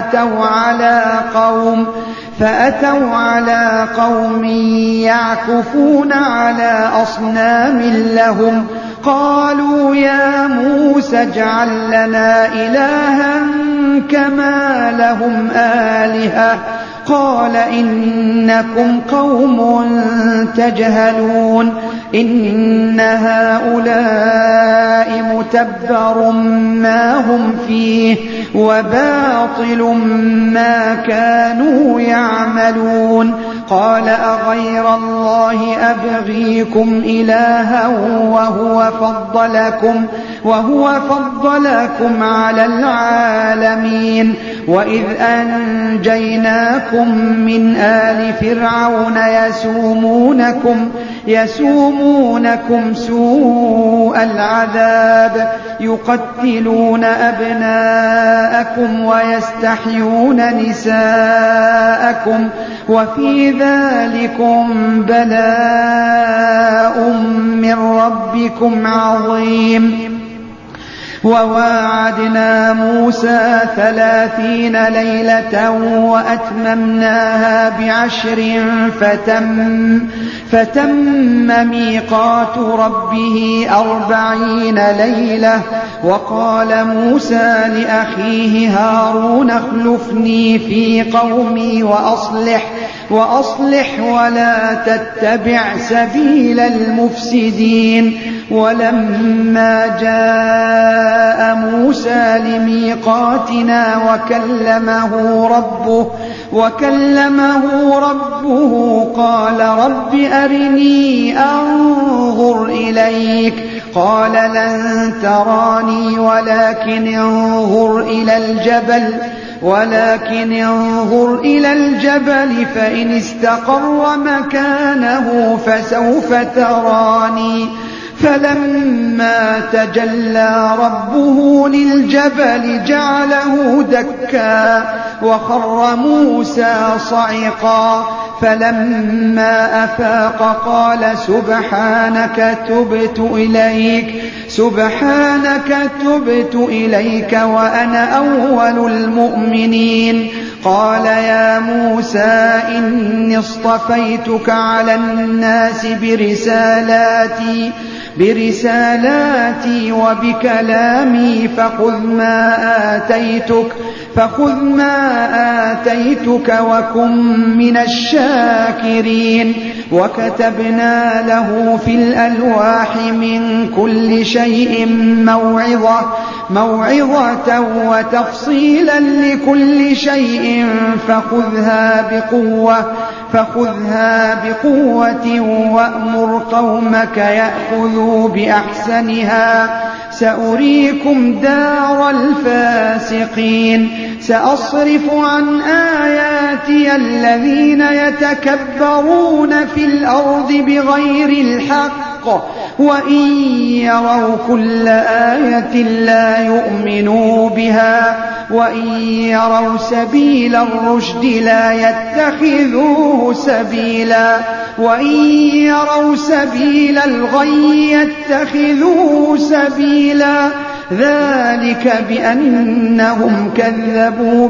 [SPEAKER 1] فأتوا على قوم يعكفون على أصنام لهم قالوا يا موسى اجعل لنا إلها كما لهم آلهة قال إنكم قوم تجهلون. إن هؤلاء متبر ما هم فيه وباطل ما كانوا يعملون قال أغير الله أبغيكم إلها وهو فضلكم على العالمين وإذ أنجيناكم من آل فرعون يسومونكم سوء العذاب يقتلون أبناءكم ويستحيون نساءكم وفي ذلكم بلاء من ربكم عظيم وواعدنا موسى 30 ليلة وأتممناها ب10 فتم ميقات ربه 40 ليلة وقال موسى لأخيه هارون اخلفني في قومي وأصلح ولا تتبع سبيل المفسدين ولما جاء موسى لميقاتنا وكلمه ربه قال رب أرني أنظر إليك قال لن تراني ولكن انظر إلى الجبل فإن استقر مكانه فسوف تراني فلما تجلى ربه للجبل جعله دكا وخر موسى صعقا فلما أفاق قال سبحانك تبت إليك وأنا أول المؤمنين قال يا موسى إني اصطفيتك على الناس برسالاتي وبكلامي فخذ ما آتيتك وكن من الشاكرين وكتبنا له في الألواح من كل شيء موعظة وتفصيلا لكل شيء فخذها بقوة وأمر قومك يأخذوا بأحسنها سأريكم دار الفاسقين سأصرف عن آياتي الذين يتكبرون في الأرض بغير الحق وإن يروا كل آية لا يؤمنوا بها وإن يروا سبيل الرشد لا يتخذوه سبيلا وإن يروا سبيل الغي يتخذوه سبيلا ذلك بأنهم كذبوا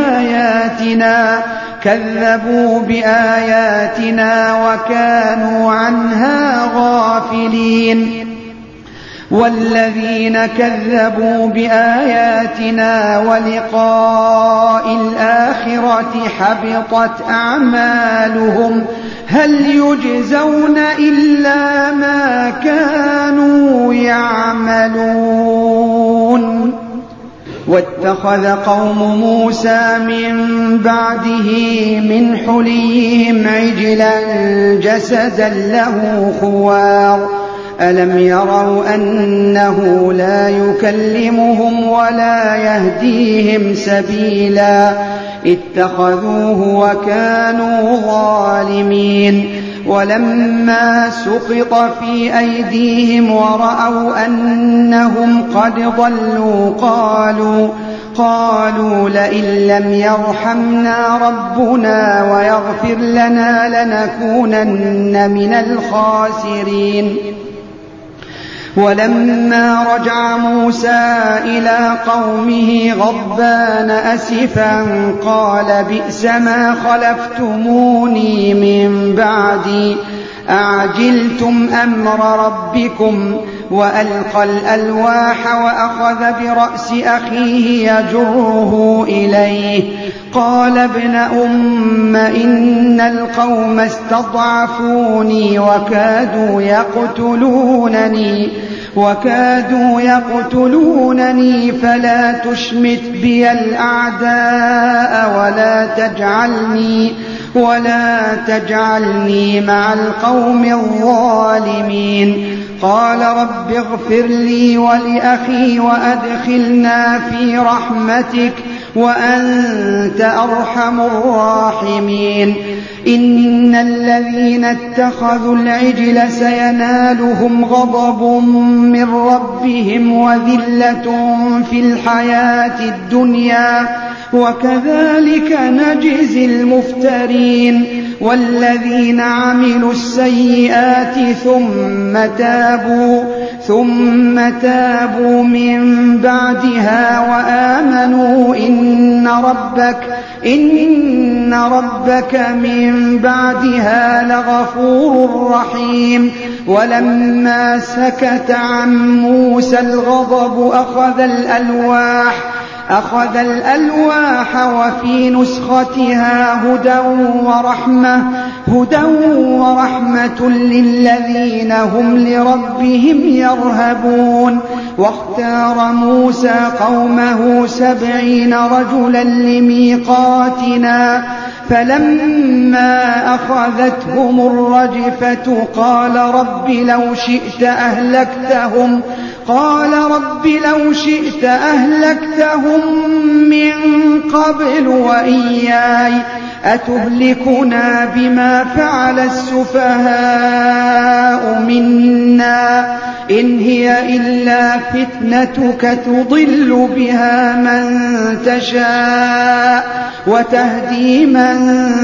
[SPEAKER 1] بآياتنا وكانوا عنها غافلين والذين كذبوا بآياتنا ولقاء الآخرة حبطت أعمالهم هل يجزون إلا ما كانوا يعملون واتخذ قوم موسى من بعده من حليهم عجلا جسدا له خوار ألم يروا أنه لا يكلمهم ولا يهديهم سبيلا اتخذوه وكانوا ظالمين ولما سقط في أيديهم ورأوا أنهم قد ضلوا قالوا لئن لم يرحمنا ربنا ويغفر لنا لنكونن من الخاسرين ولما رجع موسى إلى قومه غضبان أسفا قال بئس ما خلفتموني من بعدي أعجلتم أمر ربكم وألقى الألواح وأخذ برأس أخيه يجره إليه قال ابن أم إن القوم استضعفوني وكادوا يقتلونني فلا تشمت بي الأعداء ولا تجعلني مع القوم الظالمين قال رب اغفر لي ولأخي وأدخلنا في رحمتك وأنت أرحم الراحمين إن الذين اتخذوا العجل سينالهم غضب من ربهم وذلة في الحياة الدنيا وكذلك نجزي المفترين والذين عملوا السيئات ثم تابوا من بعدها وآمنوا إن ربك من بعدها لغفور رحيم ولما سكت عن موسى الغضب أخذ الألواح وفي نسختها هدى ورحمة للذين هم لربهم يرهبون واختار موسى قومه 70 رجلا لميقاتنا فلما أخذتهم الرجفة قال رب لو شئت أهلكتهم من قبل وإياي أتهلكنا بما فعل السفهاء منا إن هي إلا فتنتك تضل بها من تشاء وتهدي من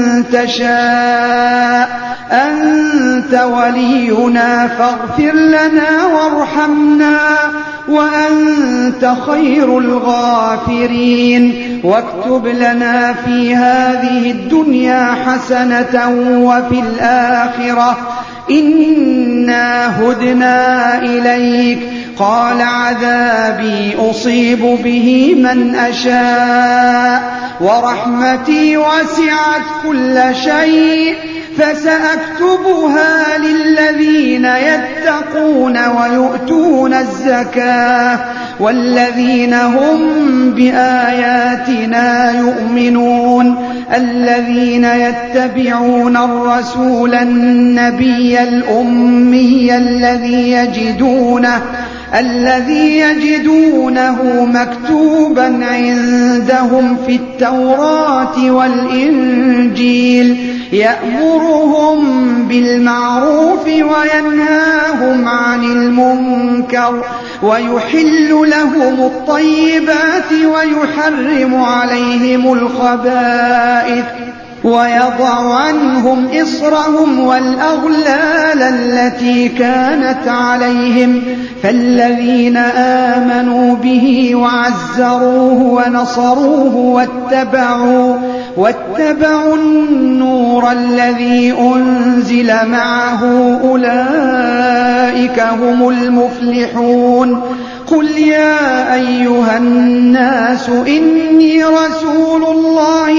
[SPEAKER 1] تشاء أنت ولينا فاغفر لنا وارحمنا وأنت خير الغافرين واكتب لنا في هذه الدنيا حسنة وفي الآخرة إنا هدنا إليك قال عذابي أصيب به من أشاء ورحمتي وسعت كل شيء فسأكتبها للذين يتقون ويؤتون الزكاة والذين هم بآياتنا يؤمنون الذين يتبعون الرسول النبي الأمي الذي يجدونه مكتوبا عندهم في التوراة والإنجيل يأمرهم بالمعروف وينهاهم عن المنكر ويحل لهم الطيبات ويحرم عليهم الخبائث ويضع عنهم إصرهم والأغلال التي كانت عليهم فالذين آمنوا به وعزروه ونصروه واتبعوا النور الذي أنزل معه أولئك هم المفلحون قل يا أيها الناس إني رسول الله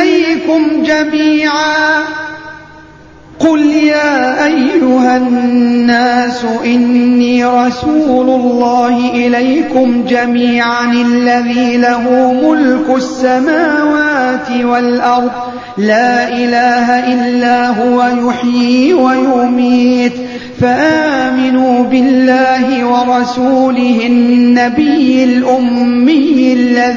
[SPEAKER 1] إليكم جميعا الذي له ملك السماوات والأرض لا إله إلا هو يحيي ويميت فآمنوا بالله ورسوله النبي الأمي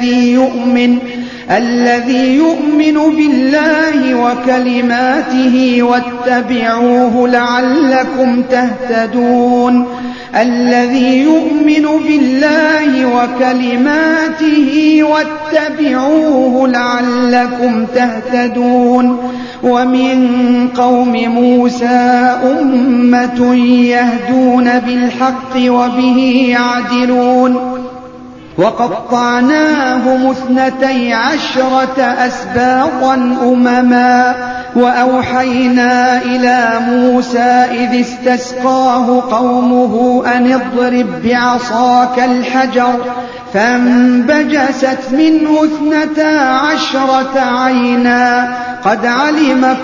[SPEAKER 1] الذي يؤمن بالله وكلماته واتبعوه لعلكم تهتدون الذي يؤمن بالله وكلماته واتبعوه لعلكم تهتدون ومن قوم موسى أمة يهدون بالحق وبه يعدلون وقطعناهم 12 أسباطا أمما وأوحينا إلى موسى إذ استسقاه قومه أن اضرب بعصاك الحجر فانبجست منه 12 عينا قد علم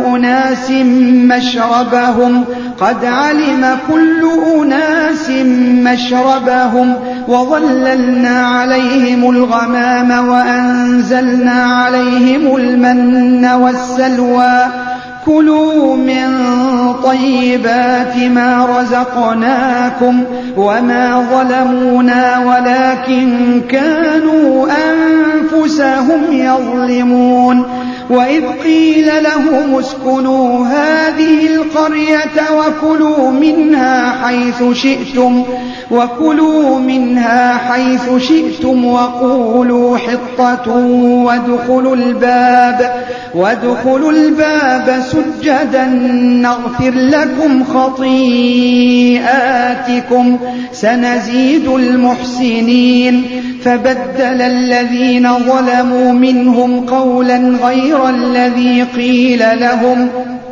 [SPEAKER 1] كل أناس مشربهم وظللنا عليهم الغمام وأنزلنا عليهم المن والسلوى كلوا من طيبات ما رزقناكم وما ظلمونا ولكن كانوا أنفسهم يظلمون وإذ قيل لهم اسكنوا هذه القرية وكلوا منها حيث شئتم وقولوا حطة وادخلوا الباب سجدا نغفر لكم خطيئاتكم سنزيد المحسنين فبدل الذين ظلموا منهم قولا غير الذي قيل لهم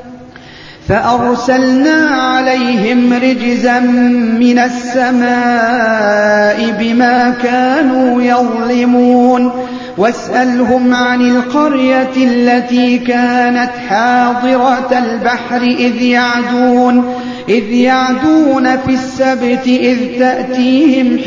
[SPEAKER 1] فأرسلنا عليهم رجزا من السماء بما كانوا يظلمون واسألهم عن القرية التي كانت حاضرة البحر إذ يعدون في السبت إذ تأتيهم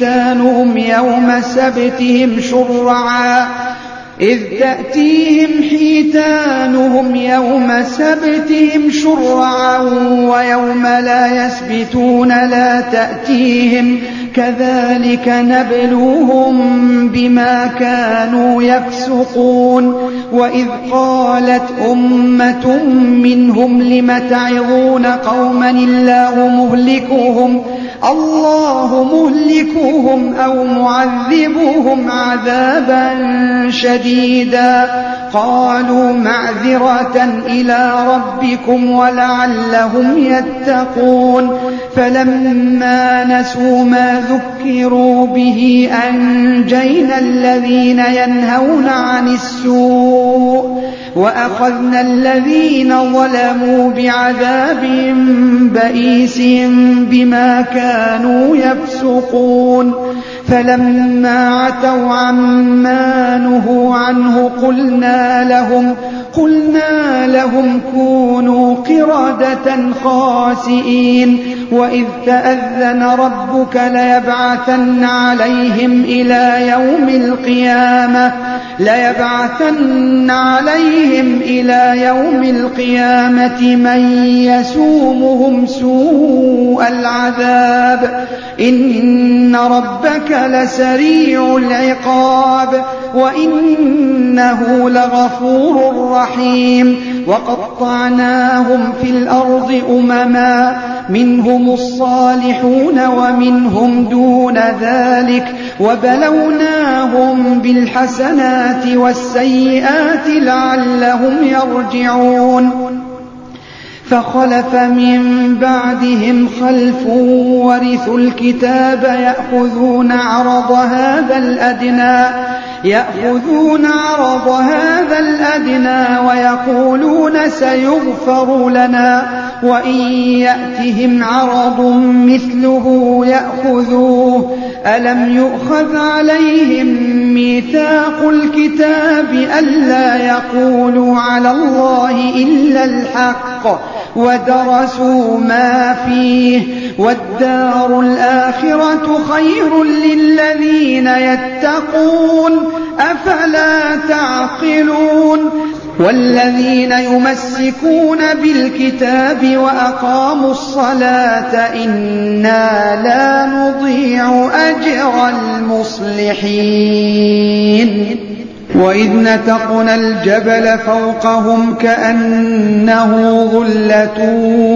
[SPEAKER 1] حيتانهم يوم سبتهم شرعا ويوم لا يسبتون لا تأتيهم كذلك نبلوهم بما كانوا يفسقون وإذ قالت أمة منهم لم تعظون قوما الله مهلكوهم أو معذبوهم عذابا شديدا قالوا معذرة إلى ربكم ولعلهم يتقون فلما نسوا ما ذكروا به أنجينا الذين ينهون عن السوء وأخذنا الذين ظلموا بعذاب بئيس بما كانوا يفسقون فلما عتوا عما نهوا عنه قلنا لهم كونوا قردة خاسئين وإذ تأذن ربك ليبعثن عليهم إلى يوم القيامة من يسومهم سوء العذاب إن ربك لسريع العقاب وإنه لغفور رحيم وقطعناهم في الأرض أمما منهم الصالحون ومنهم دون ذلك وبلوناهم بالحسنات والسيئات لعلهم يرجعون فخلف من بعدهم خلف ورثوا الكتاب يأخذون عرض هذا الأدنى ويقولون سيغفر لنا وإن يأتهم عرض مثله يأخذوه ألم يؤخذ عليهم ميثاق الكتاب ألا يقولوا على الله إلا الحق ودرسوا ما فيه والدار الآخرة خير للذين يتقون أفلا تعقلون والذين يمسكون بالكتاب وأقاموا الصلاة إنا لا نضيع أجر المصلحين وإذ نتقنا الجبل فوقهم كأنه ظلة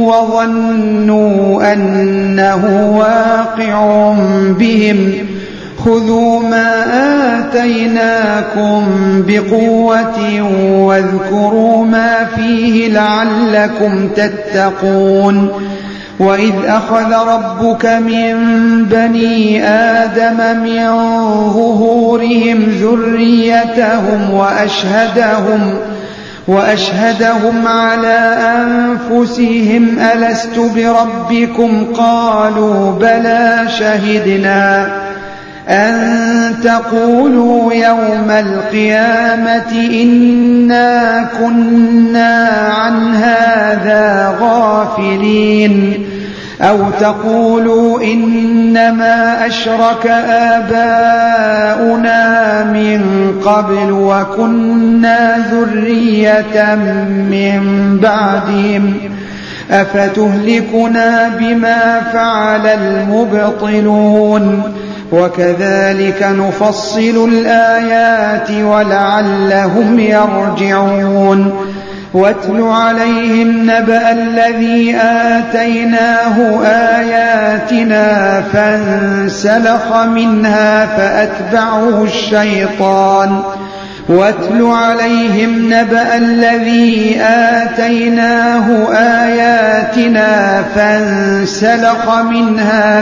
[SPEAKER 1] وظنوا أنه واقع بهم خذوا ما آتيناكم بقوة واذكروا ما فيه لعلكم تتقون وإذ أخذ ربك من بني آدم من ظهورهم ذريتهم وأشهدهم على أنفسهم ألست بربكم قالوا بلى شهدنا أن تقولوا يوم القيامة إنا كنا عن هذا غافلين أو تقولوا إنما أشرك آباؤنا من قبل وكنا ذرية من بعدهم أفتهلكنا بما فعل المبطلون وكذلك نفصل الآيات ولعلهم يرجعون واتل عليهم نبأ الذي آتيناه آياتنا فانسلخ منها فأتبعه الشيطان واتل عليهم نبأ الذي آتيناه آياتنا فانسلخ منها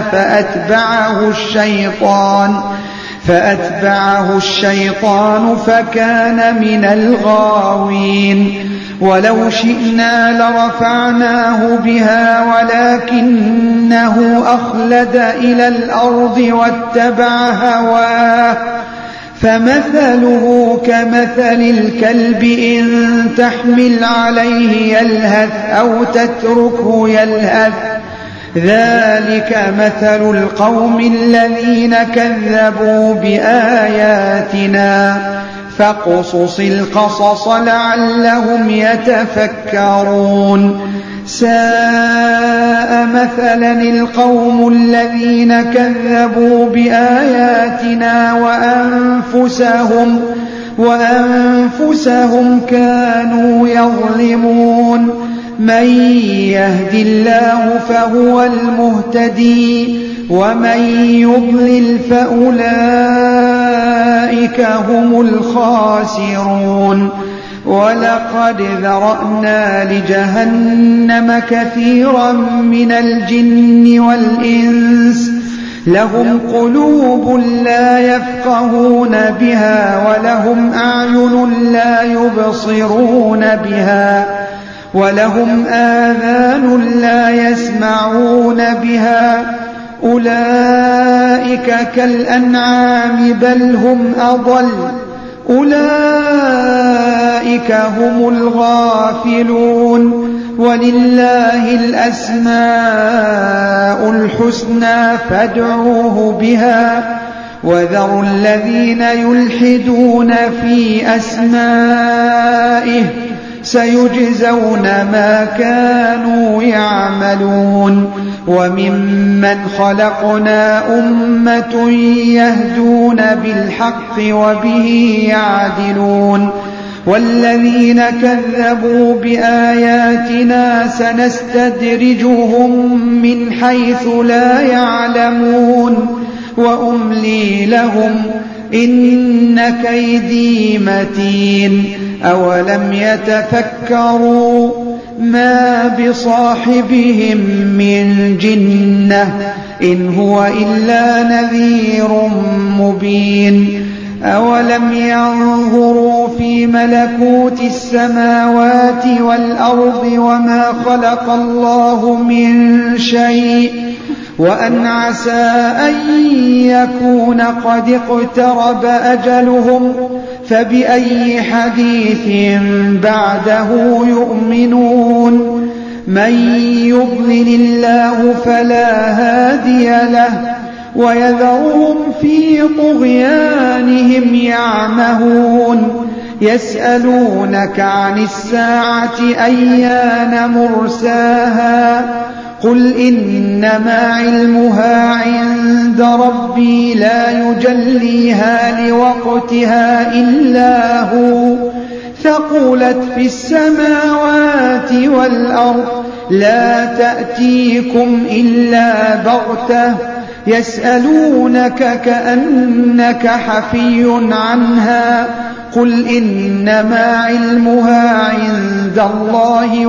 [SPEAKER 1] فأتبعه الشيطان فكان من الغاوين ولو شئنا لرفعناه بها ولكنه أخلد إلى الأرض واتبع هواه فمثله كمثل الكلب إن تحمل عليه يلهث أو تتركه يلهث ذلك مثل القوم الذين كذبوا بآياتنا فاقصص القصص لعلهم يتفكرون ساء مثلا القوم الذين كذبوا بآياتنا وأنفسهم كانوا يظلمون من يهد الله فهو المهتدي ومن يضلل فأولئك هم الخاسرون ولقد ذرأنا لجهنم كثيرا من الجن والإنس لهم قلوب لا يفقهون بها ولهم أعين لا يبصرون بها ولهم آذان لا يسمعون بها أولئك كالأنعام بل هم أضل أولئك هم الغافلون ولله الأسماء الحسنى فادعوه بها وذروا الذين يلحدون في أسمائه سيجزون ما كانوا يعملون وممن خلقنا أمة يهدون بالحق وبه يعدلون والذين كذبوا بآياتنا سنستدرجهم من حيث لا يعلمون وأملي لهم إن كيدي متين أولم يتفكروا ما بصاحبهم من جنة إن هو إلا نذير مبين أولم ينظروا في ملكوت السماوات والأرض وما خلق الله من شيء وأن عسى أن يكون قد اقترب أجلهم فبأي حديث بعده يؤمنون من يضلل الله فلا هادي له ويذرهم في طغيانهم يعمهون يسألونك عن الساعة أيان مرساها قل إنما علمها عند ربي لا يجليها لوقتها إلا هو ثقلت في السماوات والأرض لا تأتيكم إلا بغتة يسألونك كأنك حفي عنها قل إنما علمها عند الله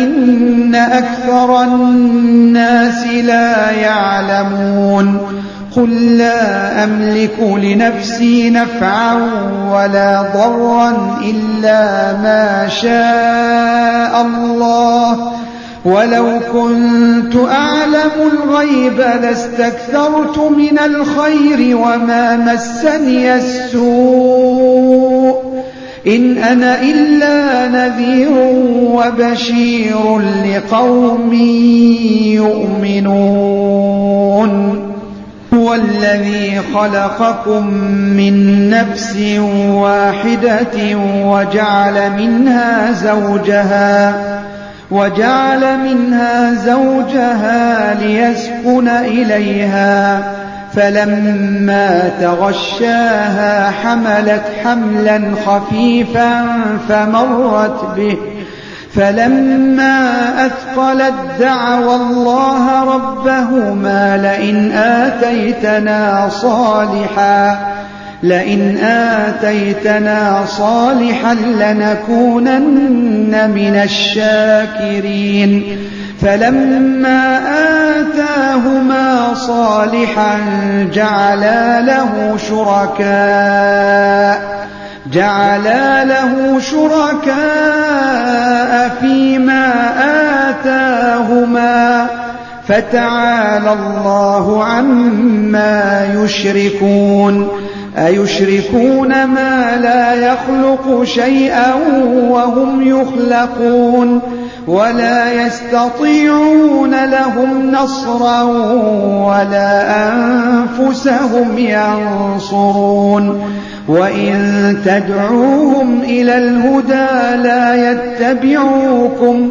[SPEAKER 1] ولكن أكثر الناس لا يعلمون قل لا أملك لنفسي نفعا ولا ضرا إلا ما شاء الله ولو كنت أعلم الغيب لاستكثرت من الخير وما مسني السوء إن أنا إلا نذير وبشير لقوم يؤمنون هو الذي خلقكم من نفس واحدة وجعل منها زوجها ليسكن إليها فلما تغشاها حملت حملا خفيفا فمرت به فلما أثقلت دعوا الله ربهما لئن آتيتنا صالحا لنكونن من الشاكرين فلما آتاهما صالحا جعلا له شركاء فيما آتاهما فتعالى الله عما يشركون أيشركون ما لا يخلق شيئا وهم يخلقون ولا يستطيعون لهم نصرا ولا أنفسهم ينصرون وإن تدعوهم إلى الهدى لا يتبعوكم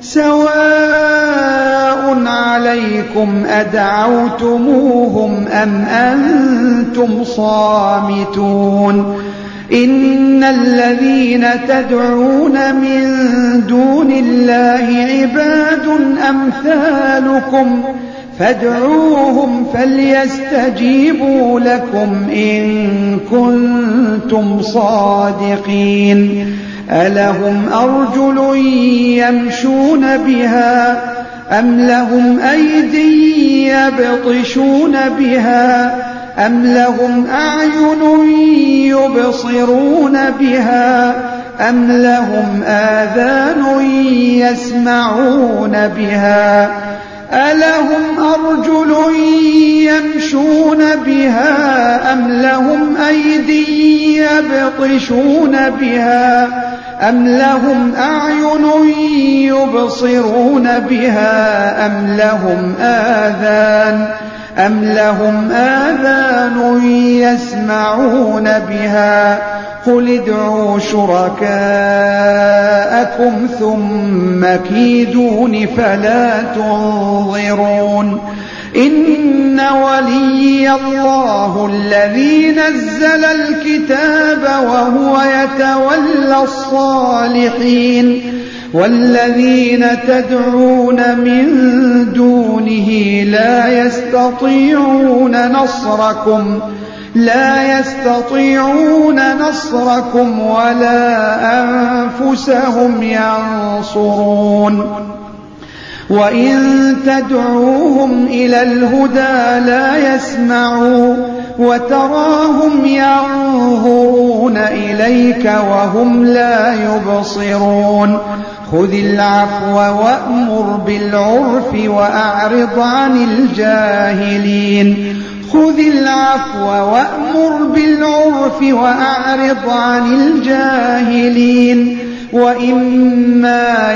[SPEAKER 1] سواء عليكم أدعوتموهم أم أنتم صامتون إن الذين تدعون من دون الله عباد أمثالكم فادعوهم فليستجيبوا لكم إن كنتم صادقين ألهم أرجل يمشون بها أم لهم أيدي يبطشون بها أم لهم أعين يبصرون بها أم لهم آذان يسمعون بها ألهم أرجل يمشون بها أم لهم أيدي يبطشون بها أم لهم أعين يبصرون بها أم لهم آذان يسمعون بها قل ادعوا شركاءكم ثم كيدون فلا تنظرون إن وليي الله الذي نزل الكتاب وهو يتولى الصالحين والذين تدعون من دونه لا يستطيعون نصركم ولا أنفسهم ينصرون وإن تدعوهم إلى الهدى لا يسمعوا وتراهم ينظرون إليك وهم لا يبصرون خذ العفو وأمر بالعرف وأعرض عن الجاهلين خذ العفو وأمر بالعرف وأعرض عن الجاهلين وإما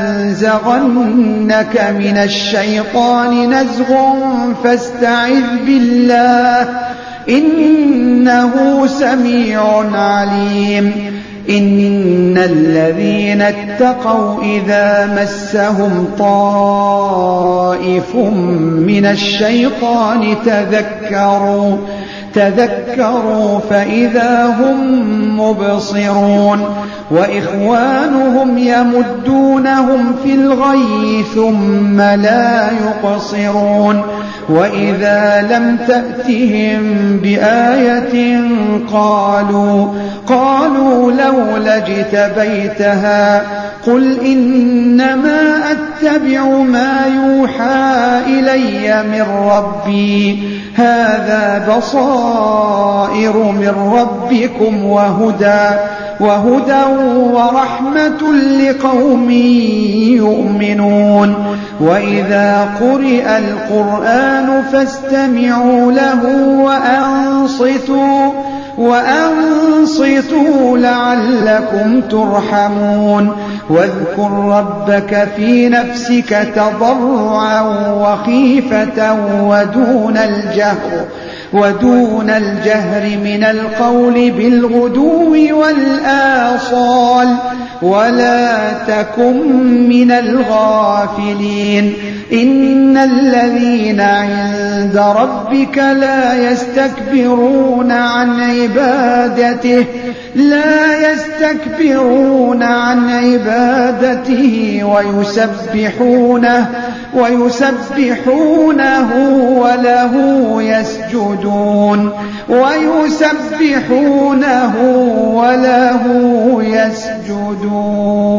[SPEAKER 1] ينزغنك من الشيطان نزغ فاستعذ بالله إنه سميع عليم إن الذين اتقوا إذا مسهم طائف من الشيطان تذكروا فإذا هم مبصرون وإخوانهم يمدونهم في الغي ثم لا يقصرون وإذا لم تأتهم بآية قالوا لولا اجتبيتها قل إنما أتبع ما يوحى إلي من ربي هذا بصائر من ربكم وهدى ورحمة لقوم يؤمنون وإذا قرئ القرآن فاستمعوا له وأنصتوا لعلكم ترحمون واذكر ربك في نفسك تضرعا وخيفة ودون الجهر من القول بالغدو والآصال ولا تكن من الغافلين إن الذين عند ربك لا يستكبرون عن عبادته ويسبحونه وله يسجدون